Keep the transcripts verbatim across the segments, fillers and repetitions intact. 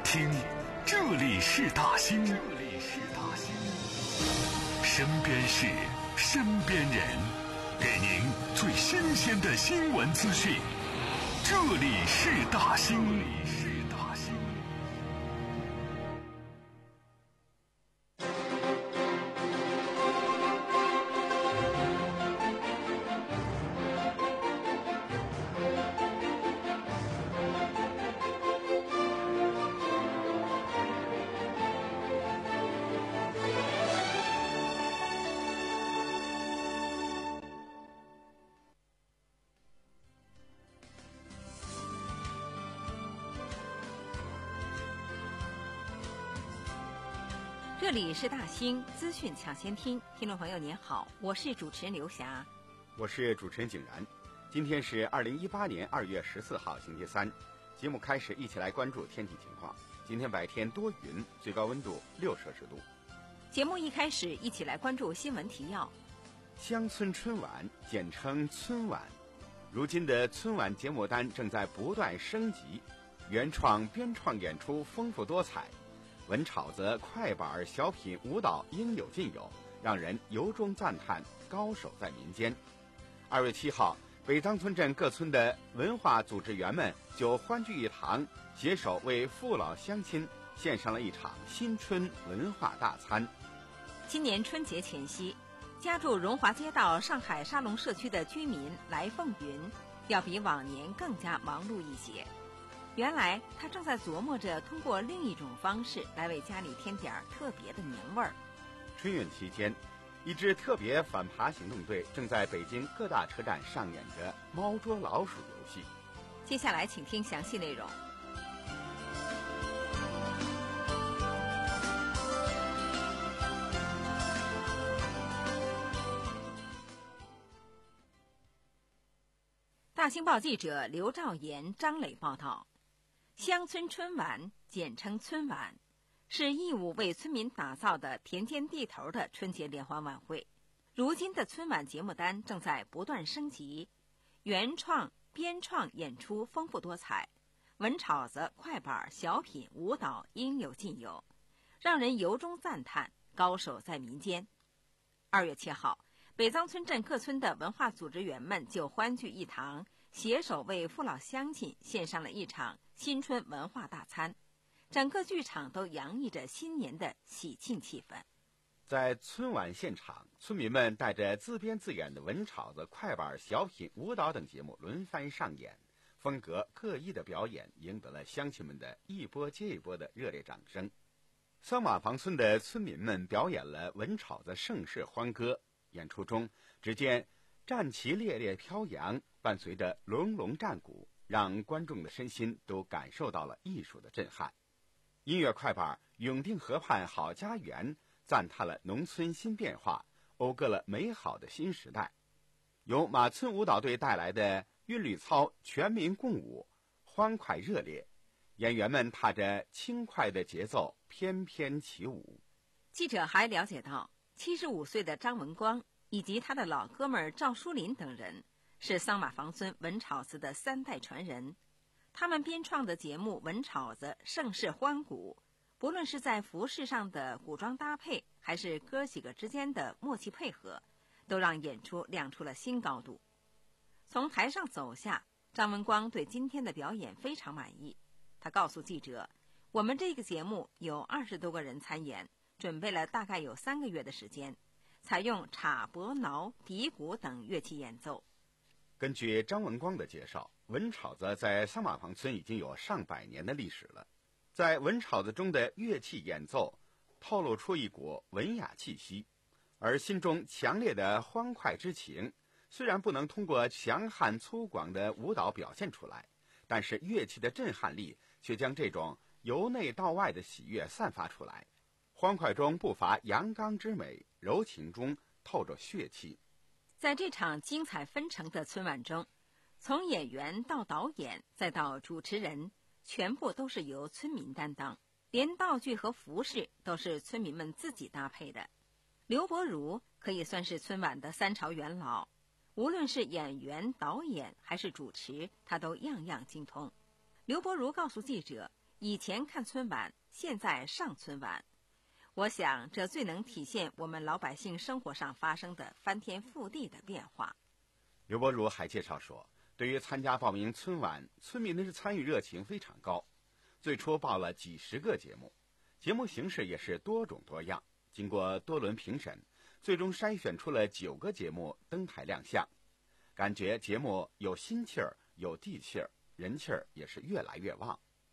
听，这里是大兴，这里是大兴，身边事，身边人，给您最新鲜的新闻资讯。这里是大兴。 这里是大兴资讯抢先听，听众朋友您好，我是主持人刘霞， 我是主持人景然。今天是二零一八年二月十四号星期三，节目开始，一起来关注天气情况。今天白天多云，最高温度六摄氏度。 节目一开始，一起来关注新闻提要。 乡村春晚，简称春晚，如今的春晚节目单正在不断升级，原创编创演出丰富多彩，文炒子、快板、小品、舞蹈应有尽有，让人由衷赞叹高手在民间。二月七号，北张村镇各村的文化组织员们就欢聚一堂，携手为父老乡亲献上了一场新春文化大餐。 今年春节前夕，家住荣华街道上海沙龙社区的居民来凤云，要比往年更加忙碌一些。原来他正在琢磨着通过另一种方式来为家里添点特别的年味儿。 春运期间，一支特别反扒行动队正在北京各大车站上演着猫捉老鼠游戏。 接下来请听详细内容。大兴报记者刘兆岩、张磊报道。乡村春晚，简称春晚，是义乌为村民打造的田间地头的春节联欢晚会。如今的春晚节目单正在不断升级，原创、编创演出丰富多彩，文炒子、快板、小品、舞蹈应有尽有，让人由衷赞叹高手在民间。二月七号，北张村镇各村的文化组织员们就欢聚一堂，携手为父老乡亲献上了一场新春文化大餐，整个剧场都洋溢着新年的喜庆气氛。 在春晚现场，村民们带着自编自演的文炒子、快板、小品、舞蹈等节目轮番上演，风格各异的表演赢得了乡亲们的一波接一波的热烈掌声。桑马房村的村民们表演了文炒子盛世欢歌，演出中只见战旗猎猎飘扬，伴随着隆隆战鼓，让观众的身心都感受到了艺术的震撼。音乐快板永定河畔好家园赞叹了农村新变化，讴歌了美好的新时代。由马村舞蹈队带来的韵律操全民共舞，欢快热烈，演员们踏着轻快的节奏翩翩起舞。 记者还了解到，七十五岁的张文光以及他的老哥们赵书林等人是桑马房村文炒子的三代传人，他们编创的节目文炒子盛世欢鼓，不论是在服饰上的古装搭配，还是哥几个之间的默契配合，都让演出亮出了新高度。从台上走下，张文光对今天的表演非常满意。他告诉记者，我们这个节目有二十多个人参演，准备了大概有三个月的时间，采用镲、钹、挠、笛鼓等乐器演奏。 根据张文光的介绍，文炒子在桑马房村已经有上百年的历史了。在文炒子中的乐器演奏透露出一股文雅气息，而心中强烈的欢快之情虽然不能通过强悍粗犷的舞蹈表现出来，但是乐器的震撼力却将这种由内到外的喜悦散发出来。欢快中不乏阳刚之美，柔情中透着血气。 在这场精彩纷呈的春晚中，从演员到导演再到主持人，全部都是由村民担当，连道具和服饰都是村民们自己搭配的。刘伯如可以算是春晚的三朝元老，无论是演员、导演还是主持，他都样样精通。刘伯如告诉记者， 以前看春晚，现在上春晚。我想这最能体现我们老百姓生活上发生的翻天覆地的变化。 刘伯如还介绍说，对于参加报名春晚，村民的参与热情非常高。最初报了几十个节目，节目形式也是多种多样。经过多轮评审，最终筛选出了九个节目登台亮相。感觉节目有心气儿，有地气儿，人气儿也是越来越旺。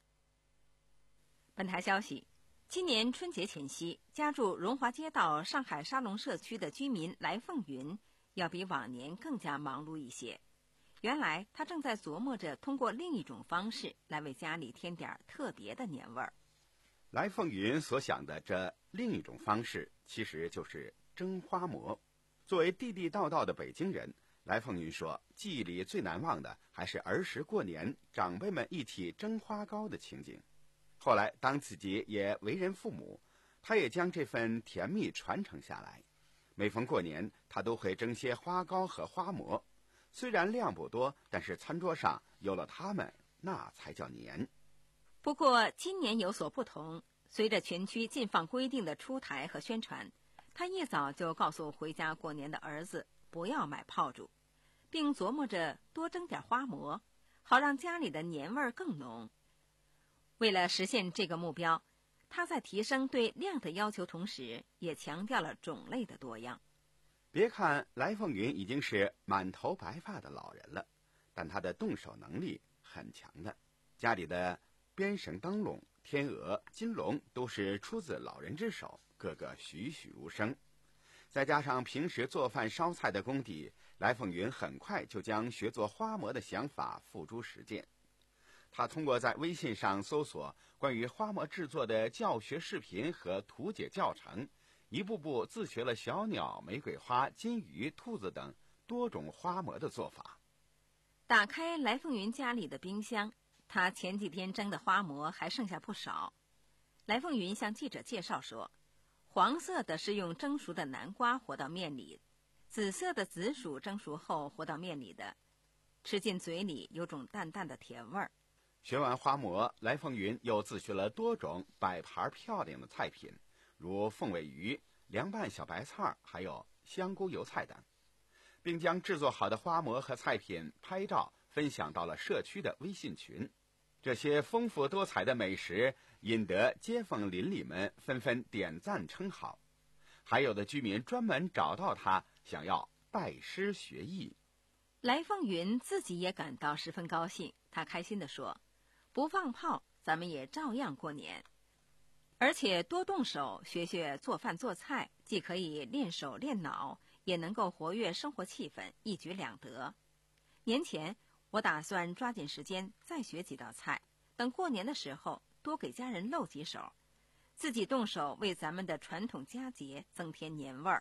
本台消息，今年春节前夕，家住荣华街道上海沙龙社区的居民来凤云要比往年更加忙碌一些。原来他正在琢磨着通过另一种方式来为家里添点特别的年味儿。 来凤云所想的这另一种方式，其实就是蒸花馍。作为地地道道的北京人，来凤云说，记忆里最难忘的还是儿时过年长辈们一起蒸花糕的情景。后来当自己也为人父母，他也将这份甜蜜传承下来。每逢过年，他都会蒸些花糕和花馍，虽然量不多，但是餐桌上有了它们，那才叫年。 不过今年有所不同，随着全区禁放规定的出台和宣传，他一早就告诉回家过年的儿子不要买炮竹，并琢磨着多蒸点花馍，好让家里的年味儿更浓。为了实现这个目标，他在提升对量的要求同时，也强调了种类的多样。 别看来凤云已经是满头白发的老人了，但他的动手能力很强的。家里的编绳灯笼、天鹅、金龙都是出自老人之手，个个栩栩如生。再加上平时做饭烧菜的功底，来凤云很快就将学做花馍的想法付诸实践。他通过在微信上搜索关于花馍制作的教学视频和图解教程，一步步自学了小鸟、玫瑰花、金鱼、兔子等多种花馍的做法。 打开来凤云家里的冰箱，他前几天蒸的花馍还剩下不少。来凤云向记者介绍说，黄色的是用蒸熟的南瓜和到面里，紫色的紫薯蒸熟后和到面里的，吃进嘴里有种淡淡的甜味儿。 学完花馍，来凤云又自学了多种摆盘漂亮的菜品，如凤尾鱼、凉拌小白菜，还有香菇油菜等，并将制作好的花馍和菜品拍照分享到了社区的微信群。这些丰富多彩的美食引得街坊邻里们纷纷点赞称好，还有的居民专门找到他，想要拜师学艺。 来凤云自己也感到十分高兴，他开心地说，不放炮，咱们也照样过年。而且多动手学学做饭做菜，既可以练手练脑，也能够活跃生活气氛，一举两得。年前我打算抓紧时间再学几道菜，等过年的时候多给家人露几手，自己动手为咱们的传统佳节增添年味儿。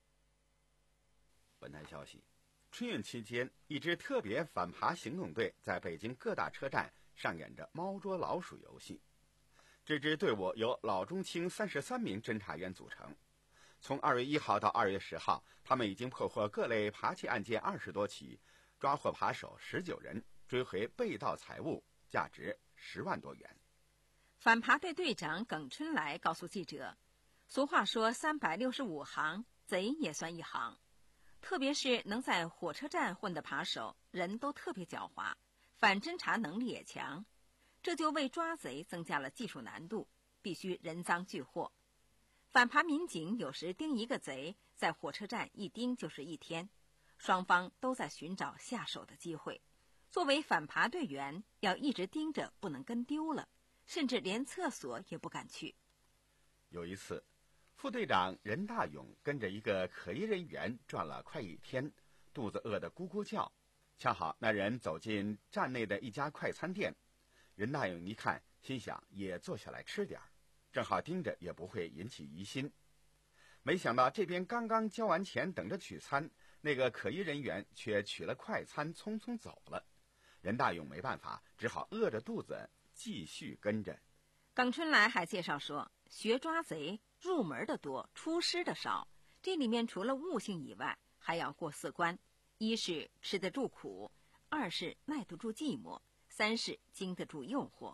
本台消息，春运期间，一支特别反扒行动队在北京各大车站上演着猫捉老鼠游戏。这支队伍由老中青三十三名侦查员组成。从二月一号到二月十号，他们已经破获各类扒窃案件二十多起，抓获扒手十九人，追回被盗财物价值十万多元。 反扒队队长耿春来告诉记者，俗话说三百六十五行，贼也算一行。特别是能在火车站混的扒手，人都特别狡猾，反侦查能力也强，这就为抓贼增加了技术难度，必须人赃俱获。反扒民警有时盯一个贼，在火车站一盯就是一天，双方都在寻找下手的机会。作为反扒队员，要一直盯着，不能跟丢了，甚至连厕所也不敢去。 有一次，副队长任大勇跟着一个可疑人员转了快一天，肚子饿得咕咕叫。恰好那人走进站内的一家快餐店，任大勇一看，心想也坐下来吃点儿，正好盯着也不会引起疑心。没想到这边刚刚交完钱等着取餐，那个可疑人员却取了快餐匆匆走了。任大勇没办法，只好饿着肚子继续跟着。 耿春来还介绍说，学抓贼入门的多，出师的少。这里面除了悟性以外，还要过四关：一是吃得住苦，二是耐得住寂寞，三是经得住诱惑，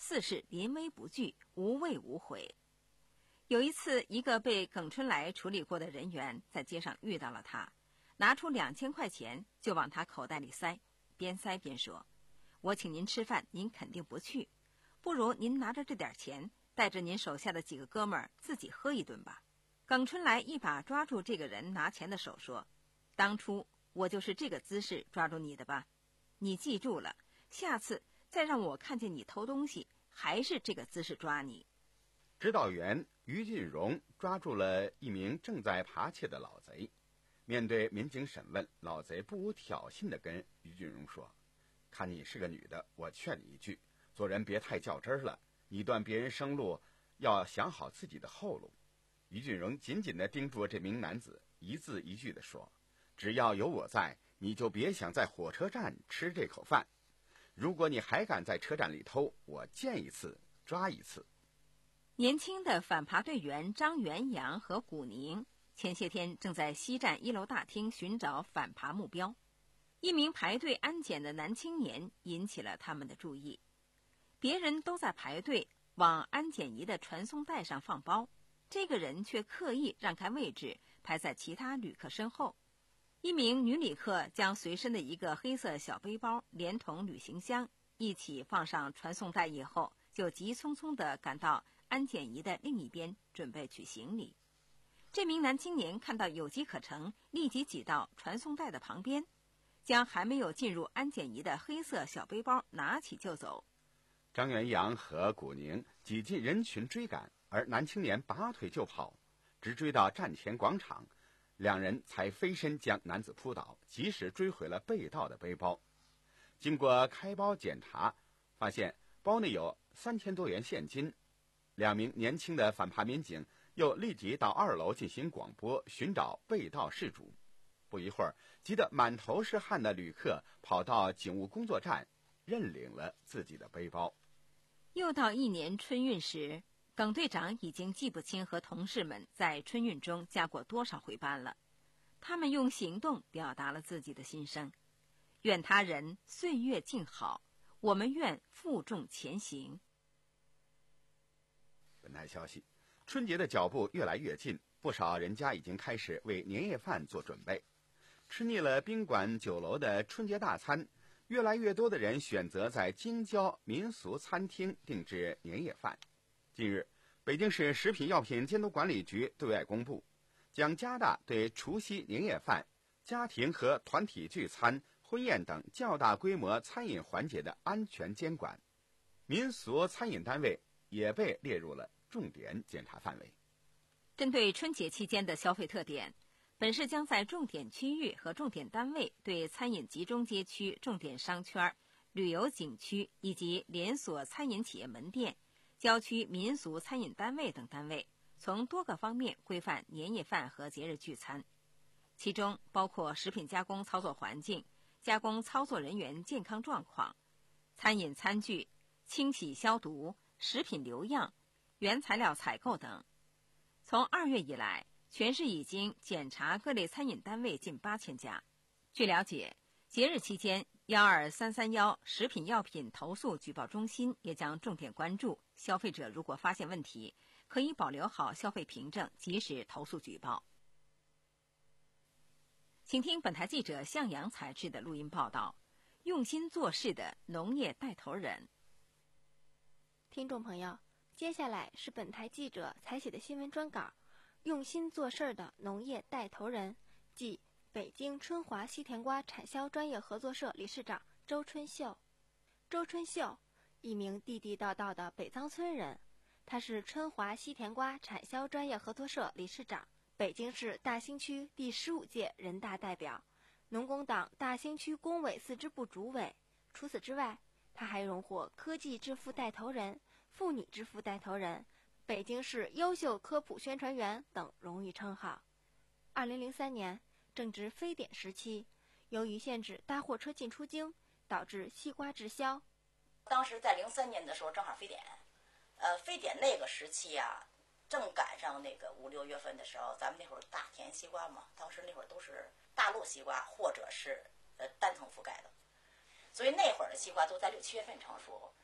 似是临危不惧，无畏无悔。有一次，一个被耿春来处理过的人员在街上遇到了他，拿出两千块钱就往他口袋里塞，边塞边说：“我请您吃饭，您肯定不去，不如您拿着这点钱，带着您手下的几个哥们儿自己喝一顿吧。”耿春来一把抓住这个人拿钱的手说：“当初我就是这个姿势抓住你的吧？你记住了，下次再让我看见你偷东西，还是这个姿势抓你。” 指导员于俊荣抓住了一名正在扒窃的老贼。面对民警审问，老贼不无挑衅地跟于俊荣说：“看你是个女的，我劝你一句，做人别太较真了，你断别人生路，要想好自己的后路。”于俊荣紧紧地盯住这名男子，一字一句地说：“只要有我在，你就别想在火车站吃这口饭。如果你还敢在车站里偷，我见一次抓一次。” 年轻的反扒队员张元阳和古宁前些天正在西站一楼大厅寻找反扒目标，一名排队安检的男青年引起了他们的注意。别人都在排队往安检仪的传送带上放包，这个人却刻意让开位置，排在其他旅客身后。一名女旅客将随身的一个黑色小背包连同旅行箱一起放上传送带以后，就急匆匆地赶到安检仪的另一边准备取行李。这名男青年看到有机可乘，立即挤到传送带的旁边，将还没有进入安检仪的黑色小背包拿起就走。 张元阳和古宁挤进人群追赶，而男青年拔腿就跑，直追到站前广场，两人才飞身将男子扑倒，及时追回了被盗的背包。经过开包检查，发现包内有三千多元现金。两名年轻的反扒民警又立即到二楼进行广播，寻找被盗事主。不一会儿，急得满头是汗的旅客跑到警务工作站，认领了自己的背包。 又到一年春运时，耿队长已经记不清和同事们在春运中加过多少回班了。他们用行动表达了自己的心声：愿他人岁月静好，我们愿负重前行。 本台消息，春节的脚步越来越近，不少人家已经开始为年夜饭做准备。吃腻了宾馆酒楼的春节大餐，越来越多的人选择在京郊民俗餐厅定制年夜饭。近日，北京市食品药品监督管理局对外公布，将加大对除夕年夜饭、家庭和团体聚餐、婚宴等较大规模餐饮环节的安全监管，民俗餐饮单位也被列入了重点检查范围。 针对春节期间的消费特点，本市将在重点区域和重点单位对餐饮集中街区、重点商圈、旅游景区以及连锁餐饮企业门店、郊区民俗餐饮单位等单位，从多个方面规范年夜饭和节日聚餐，其中包括食品加工操作环境、加工操作人员健康状况、餐饮餐具清洗消毒、食品留样、原材料采购等。从二月以来，全市已经检查各类餐饮单位近八千家。据了解，节日期间幺二三三幺食品药品投诉举报中心也将重点关注消费者，如果发现问题，可以保留好消费凭证，及时投诉举报。请听本台记者向阳采制的录音报道：用心做事的农业带头人。 听众朋友，接下来是本台记者采写的新闻专稿，用心做事的农业带头人，即北京春华西甜瓜产销专业合作社理事长周春秀。周春秀，一名地地道道的北藏村人，他是春华西甜瓜产销专业合作社理事长，北京市大兴区第十五届人大代表，农工党大兴区工委四支部主委。除此之外，他还荣获科技致富带头人、妇女致富带头人、北京市优秀科普宣传员等荣誉称号。二零零三年正值非典时期，由于限制大货车进出京，导致西瓜滞销。 当时在零三年的时候正好非典，呃，非典那个时期啊，正赶上那个五六月份的时候，咱们那会儿大田西瓜嘛，当时那会儿都是大陆西瓜或者是呃单层覆盖的，所以那会儿的西瓜都在六七月份成熟。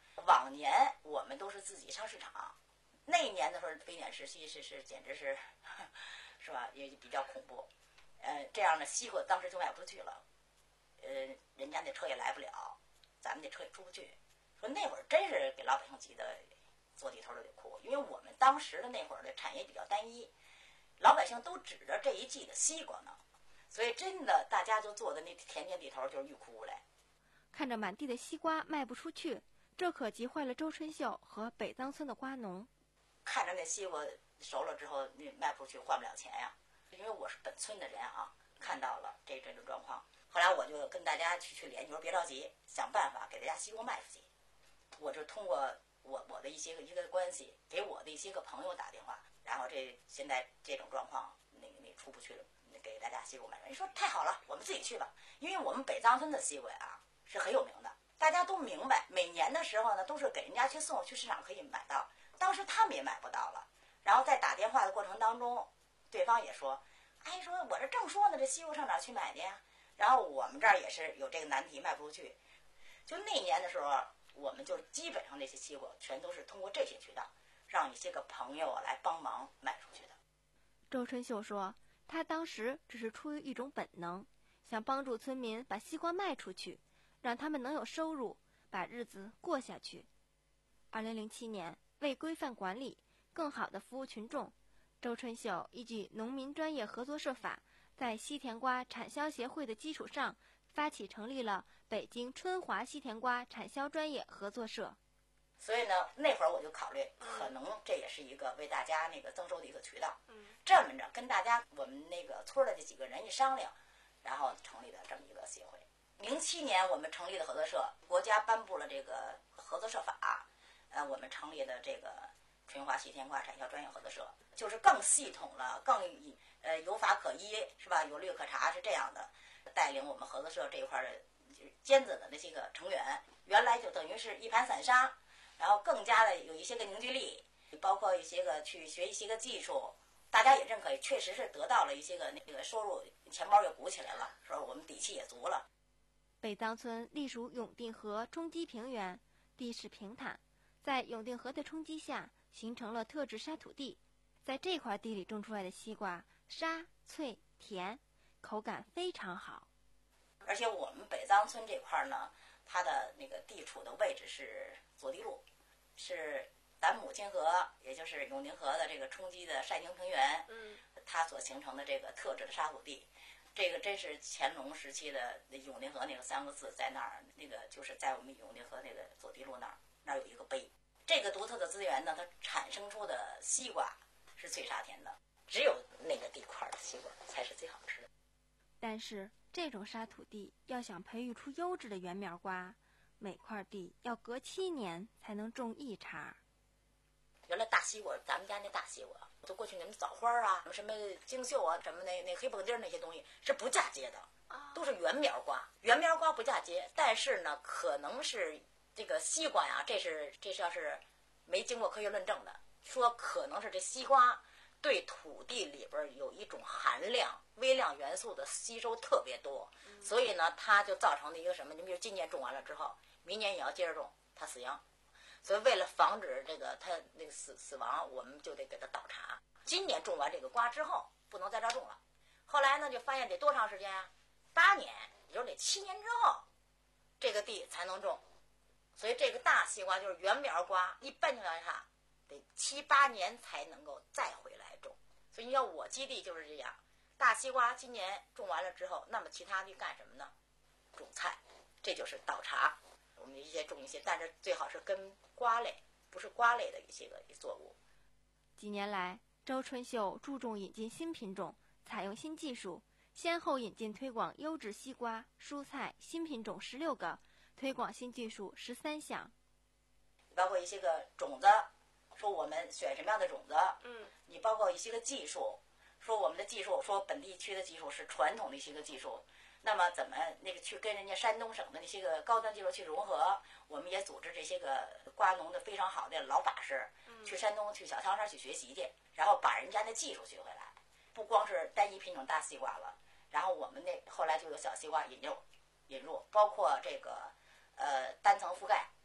往年我们都是自己上市场，那一年的时候非典时期是是简直是，是吧？也比较恐怖。呃，这样的西瓜当时就卖不出去了，呃，人家那车也来不了，咱们那车也出不去。说那会儿真是给老百姓急得坐地头都得哭，因为我们当时的那会儿的产业比较单一，老百姓都指着这一季的西瓜呢，所以真的大家就坐在那田间地头就是欲哭无泪。 看着满地的西瓜卖不出去，这可急坏了周春秀和北当村的瓜农。 看着那西瓜熟了之后，那卖不出去，换不了钱呀。因为我是本村的人啊，看到了这这种状况，后来我就跟大家去去联系，说别着急，想办法给大家西瓜卖出去。我就通过我我的一些个一个关系，给我的一些个朋友打电话，然后这现在这种状况，那个那出不去了，给大家西瓜卖出去。你说太好了，我们自己去吧，因为我们北藏村的西瓜啊是很有名的，大家都明白，每年的时候呢都是给人家去送，去市场可以买到，当时他们也买不到了，然后在打电话的过程当中，对方也说，哎，说我这正说呢，这西瓜上哪儿去买去呀？然后我们这儿也是有这个难题，卖不出去。就那年的时候，我们就基本上那些西瓜全都是通过这些渠道，让一些个朋友啊来帮忙卖出去的。 周春秀说，他当时只是出于一种本能，想帮助村民把西瓜卖出去，让他们能有收入，把日子过下去。二零零七年，为规范管理，更好地服务群众，周春秀依据农民专业合作社法，在西甜瓜产销协会的基础上，发起成立了北京春华西甜瓜产销专业合作社。 所以呢，那会儿我就考虑，可能这也是一个为大家那个增收的一个渠道。这么着，跟大家我们那个村的这几个人一商量，然后成立了这么一个协会。零七年我们成立的合作社，国家颁布了这个合作社法，呃，我们成立的这个春华西甜瓜产销专业合作社，就是更系统了，更呃有法可依，是吧？有律可查，是这样的。带领我们合作社这一块的尖子的那些个成员，原来就等于是一盘散沙，然后更加的有一些个凝聚力，包括一些个去学一些个技术，大家也认可，确实是得到了一些个那个收入，钱包也鼓起来了，说我们底气也足了。 北藏村隶属永定河冲积平原，地势平坦，在永定河的冲击下形成了特质沙土地，在这块地里种出来的西瓜沙脆甜，口感非常好。 而且我们北藏村这块呢，它的那个地处的位置是左地路，是咱母亲河，也就是永定河的这个冲击的晒宁平原，嗯，它所形成的这个特质的沙土地，这个真是乾隆时期的永定河那个三个字在那儿，那个就是在我们永定河那个左地路那儿，那儿有一个碑。这个独特的资源呢，它产生出的西瓜是脆沙甜的，只有那个地块的西瓜才是最好吃的。 但是这种沙土地要想培育出优质的圆苗瓜，每块地要隔七年才能种一茬。 原来大西瓜，咱们家那大西瓜，就过去那种枣花啊，什么京秀啊，什么那那黑蹦丁那些东西是不嫁接的，都是圆苗瓜。圆苗瓜不嫁接，但是呢，可能是这个西瓜呀，这是这是要是没经过科学论证的，说可能是这西瓜对土地里边有一种含量微量元素的吸收特别多，所以呢，它就造成了一个什么？你比如今年种完了之后，明年也要接着种，它死秧。所以为了防止这个它那个死死亡，我们就得给它倒茬。今年种完这个瓜之后，不能再这种了。后来呢，就发现得多长时间啊？八年，也就是得七年之后，这个地才能种。所以这个大西瓜就是圆苗瓜，一般情况下得七八年才能够再回来种。所以你要我基地就是这样，大西瓜今年种完了之后，那么其他地干什么呢？种菜，这就是倒茬。我们一些种一些，但是最好是跟瓜类，不是瓜类的一些个作物。 几年来，周春秀注重引进新品种，采用新技术，先后引进推广优质西瓜、蔬菜新品种十六个，推广新技术十三项。 包括一些个种子，说我们选什么样的种子，嗯，你包括一些个技术，说我们的技术，说本地区的技术是传统的一些个技术。那么怎么那个去跟人家山东省的那些个高端技术去融合？我们也组织这些个瓜农的非常好的老把式，去山东去小汤山去学习去，然后把人家的技术学回来，不光是单一品种大西瓜了，然后我们那后来就有小西瓜引入，引入包括这个呃单层覆盖，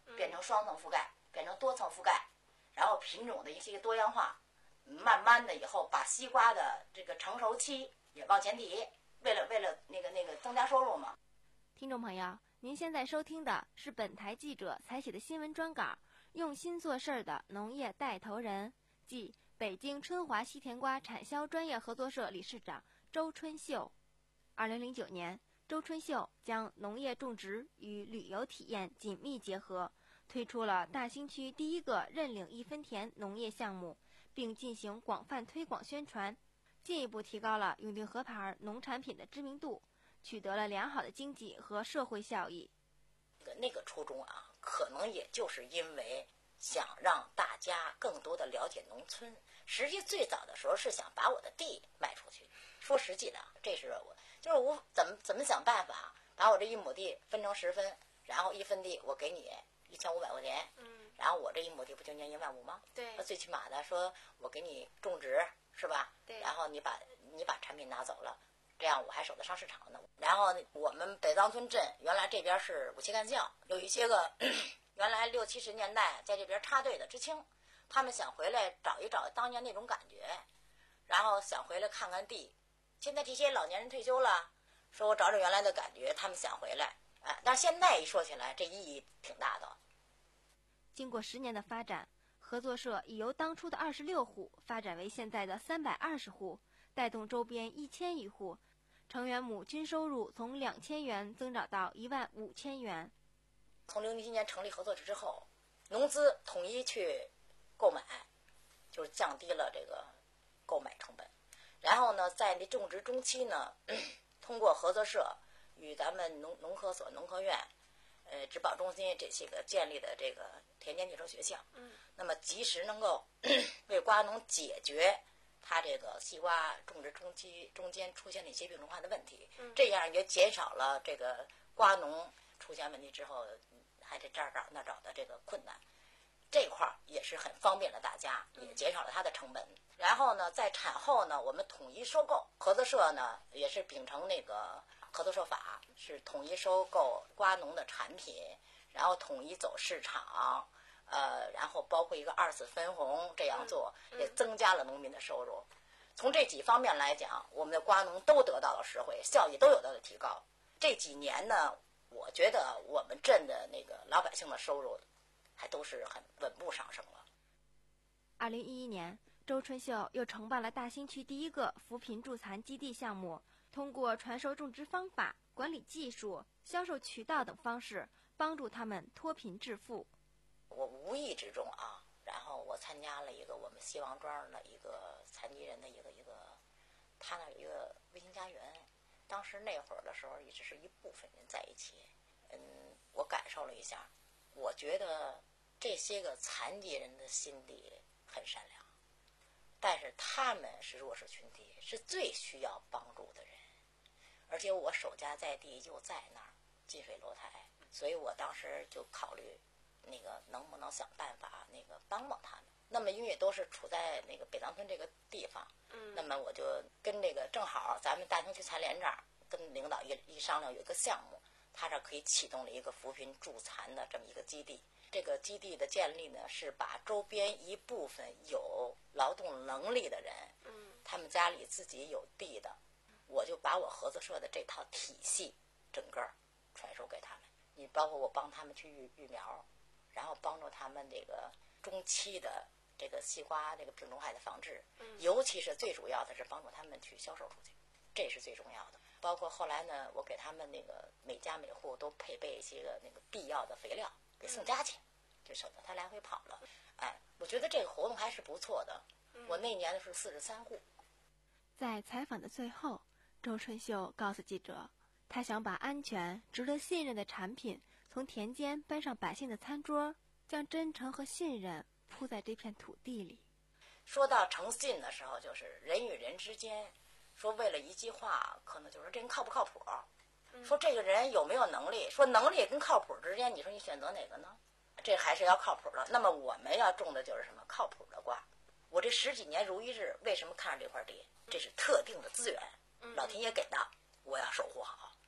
变成双层覆盖，变成多层覆盖，然后品种的一些多样化，慢慢的以后把西瓜的这个成熟期也往前提，为了为了那个那个增加收入嘛。 听众朋友，您现在收听的是本台记者采写的新闻专稿，用心做事的农业带头人，即北京春华西甜瓜产销专业合作社理事长周春秀。二零零九年，周春秀将农业种植与旅游体验紧密结合，推出了大兴区第一个认领一分田农业项目，并进行广泛推广宣传，进一步提高了永定河牌农产品的知名度，取得了良好的经济和社会效益。 那个初衷啊，可能也就是因为想让大家更多的了解农村。实际最早的时候是想把我的地卖出去。说实际的，这是我就是我怎么怎么想办法把我这一亩地分成十分，然后一分地我给你一千五百块钱，嗯，然后我这一亩地不就年一万五吗？ 对， 最起码的说我给你种植是吧？ 对， 然后你把你把产品拿走了。这样我还守得上市场呢。然后我们北藏村镇原来这边是武器干校，有一些个原来六七十年代在这边插队的知青，他们想回来找一找当年那种感觉，然后想回来看看地。现在这些老年人退休了，说我找找原来的感觉，他们想回来。哎，但是现在一说起来，这意义挺大的。 经过十年的发展，合作社已由当初的二十六户发展为现在的三百二十户，带动周边一千余户，成员亩均收入从两千元增长到一万五千元。 从零七年成立合作社之后，农资统一去购买，就是降低了这个购买成本。然后呢，在这种植中期呢，通过合作社与咱们农农科所、农科院、呃植保中心这些个建立的这个田间地收学校，嗯，那么及时能够为瓜农解决它这个西瓜种植中期中间出现的一些病虫害的问题，嗯，这样也减少了这个瓜农出现问题之后还得这儿找那找的这个困难。这块儿也是很方便了大家，也减少了它的成本。然后呢，在产后呢，我们统一收购，合作社呢也是秉承那个合作社法，是统一收购瓜农的产品，然后统一走市场，呃，然后包括一个二次分红，这样做也增加了农民的收入。从这几方面来讲，我们的瓜农都得到了实惠，效益都有到了提高。这几年呢，我觉得我们镇的那个老百姓的收入还都是很稳步上升了。 二零一一年，周春秀又承办了大兴区第一个扶贫助残基地项目，通过传授种植方法、管理技术、销售渠道等方式，帮助他们脱贫致富。 我无意之中啊，然后我参加了一个我们西王庄的一个残疾人的一个一个，他那有一个微型家园，当时那会儿的时候也只是一部分人在一起，嗯，我感受了一下，我觉得这些个残疾人的心地很善良，但是他们是弱势群体，是最需要帮助的人，而且我守家在地就在那儿，近水楼台，所以我当时就考虑那个能不能想办法那个帮帮他们。那么因为都是处在那个北藏村这个地方，嗯，那么我就跟这个正好咱们大兴区残联这儿跟领导一一商量，有一个项目，他这可以启动了一个扶贫助残的这么一个基地。这个基地的建立呢，是把周边一部分有劳动能力的人，嗯，他们家里自己有地的，我就把我合作社的这套体系整个传授给他们。你包括我帮他们去育育苗，然后帮助他们这个中期的这个西瓜这个病虫害的防治，嗯，尤其是最主要的是帮助他们去销售出去，这是最重要的。包括后来呢，我给他们那个每家每户都配备一些个那个必要的肥料，给送家去，就省得他来回跑了。哎，我觉得这个活动还是不错的。我那年是四十三户。 在采访的最后，周春秀告诉记者，他想把安全、值得信任的产品从田间搬上百姓的餐桌，将真诚和信任铺在这片土地里。 说到诚信的时候，就是人与人之间，说为了一句话，可能就是这人靠不靠谱，说这个人有没有能力，说能力跟靠谱之间，你说你选择哪个呢？这还是要靠谱的。那么我们要种的就是什么靠谱的瓜。我这十几年如一日，为什么看上这块地？这是特定的资源，老天爷给的，我要守护好。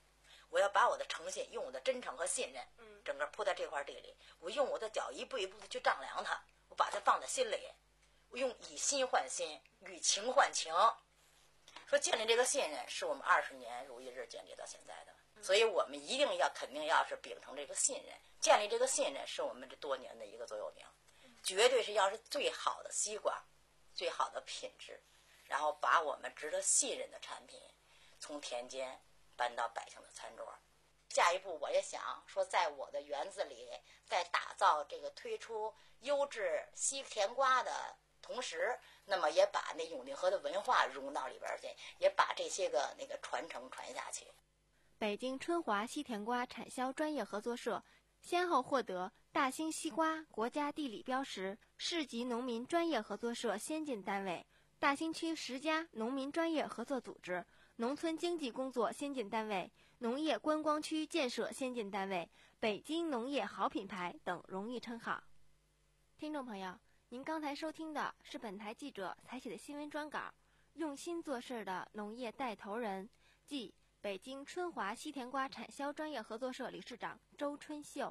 我要把我的诚信，用我的真诚和信任，整个铺在这块地里，我用我的脚一步一步的去丈量它，我把它放在心里，我用以心换心，以情换情。说建立这个信任是我们二十年如一日建立到现在的，所以我们一定要肯定要是秉承这个信任，建立这个信任是我们这多年的一个座右铭，绝对是要是最好的西瓜，最好的品质，然后把我们值得信任的产品从田间搬到百姓的餐桌。下一步我也想说，在我的园子里，在打造这个推出优质西甜瓜的同时，那么也把那永定河的文化融到里边去，也把这些个那个传承传下去。 北京春华西甜瓜产销专业合作社先后获得大兴西瓜国家地理标识、市级农民专业合作社先进单位、大兴区十佳农民专业合作组织、农村经济工作先进单位、农业观光区建设先进单位、北京农业好品牌等荣誉称号。听众朋友，您刚才收听的是本台记者采写的新闻专稿，用心做事的农业带头人，即北京春华西甜瓜产销专业合作社理事长周春秀。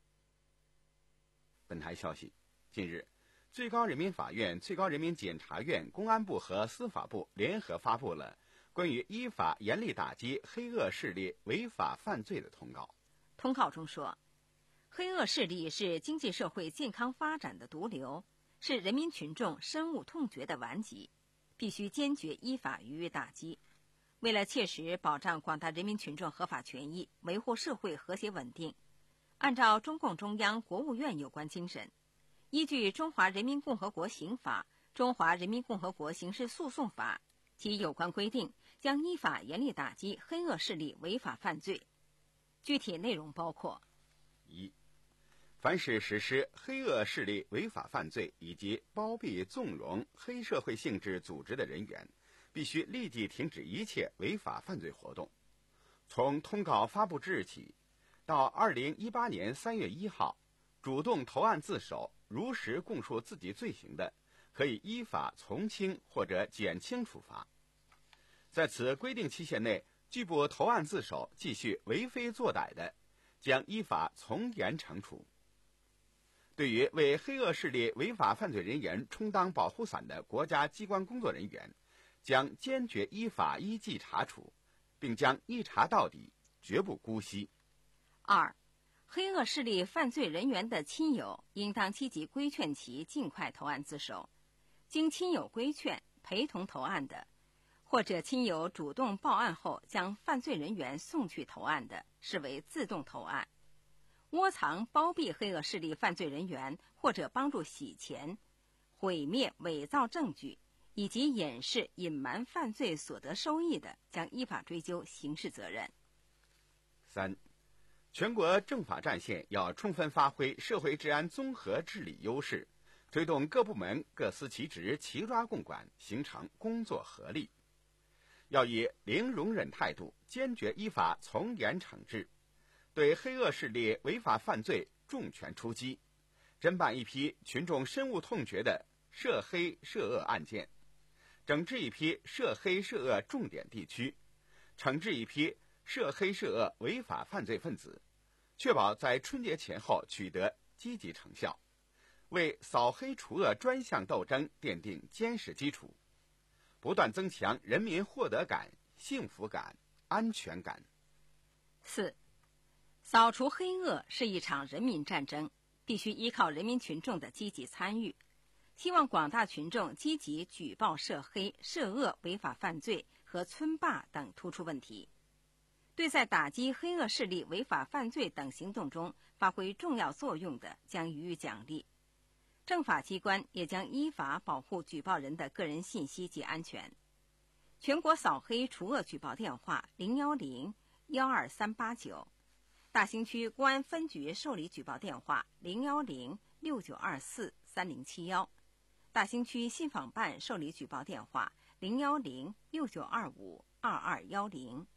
本台消息，近日，最高人民法院、最高人民检察院、公安部和司法部联合发布了关于依法严厉打击黑恶势力违法犯罪的通告。 通告中说，黑恶势力是经济社会健康发展的毒瘤，是人民群众深恶痛绝的顽疾，必须坚决依法予以打击。为了切实保障广大人民群众合法权益，维护社会和谐稳定，按照中共中央、国务院有关精神，依据《中华人民共和国刑法》《中华人民共和国刑事诉讼法》及有关规定，将依法严厉打击黑恶势力违法犯罪。具体内容包括： 一、凡是实施黑恶势力违法犯罪以及包庇纵容黑社会性质组织的人员，必须立即停止一切违法犯罪活动。从通告发布之日起到二零一八年三月一号，主动投案自首、如实供述自己罪行的，可以依法从轻或者减轻处罚。在此规定期限内拒不投案自首、继续为非作歹的，将依法从严惩处。对于为黑恶势力违法犯罪人员充当保护伞的国家机关工作人员，将坚决依法依纪查处，并将一查到底，绝不姑息。 二、黑恶势力犯罪人员的亲友应当积极规劝其尽快投案自首，经亲友规劝陪同投案的，或者亲友主动报案后将犯罪人员送去投案的，视为自动投案。窝藏包庇黑恶势力犯罪人员，或者帮助洗钱、毁灭、伪造证据以及掩饰、隐瞒犯罪所得收益的，将依法追究刑事责任。 三、全国政法战线要充分发挥社会治安综合治理优势，推动各部门各司其职、齐抓共管，形成工作合力。要以零容忍态度，坚决依法从严惩治，对黑恶势力违法犯罪重拳出击，侦办一批群众深恶痛绝的涉黑涉恶案件，整治一批涉黑涉恶重点地区，惩治一批涉黑涉恶违法犯罪分子，确保在春节前后取得积极成效，为扫黑除恶专项斗争奠定坚实基础，不断增强人民获得感、幸福感、安全感。 四、扫除黑恶是一场人民战争，必须依靠人民群众的积极参与。希望广大群众积极举报涉黑、涉恶违法犯罪和村霸等突出问题，对在打击黑恶势力违法犯罪等行动中发挥重要作用的，将予以奖励。政法机关也将依法保护举报人的个人信息及安全。全国扫黑除恶举报电话零幺零幺二三八九，大兴区公安分局受理举报电话零幺零六九二四三零七幺，大兴区信访办受理举报电话零幺零六九二五二二幺零。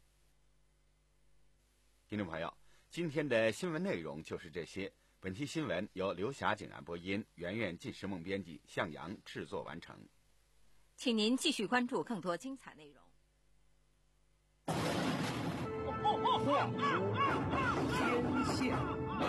听众朋友，今天的新闻内容就是这些。本期新闻由刘霞景然播音，圆圆纪时梦编辑，向阳制作完成。 请您继续关注更多精彩内容。 话说天下。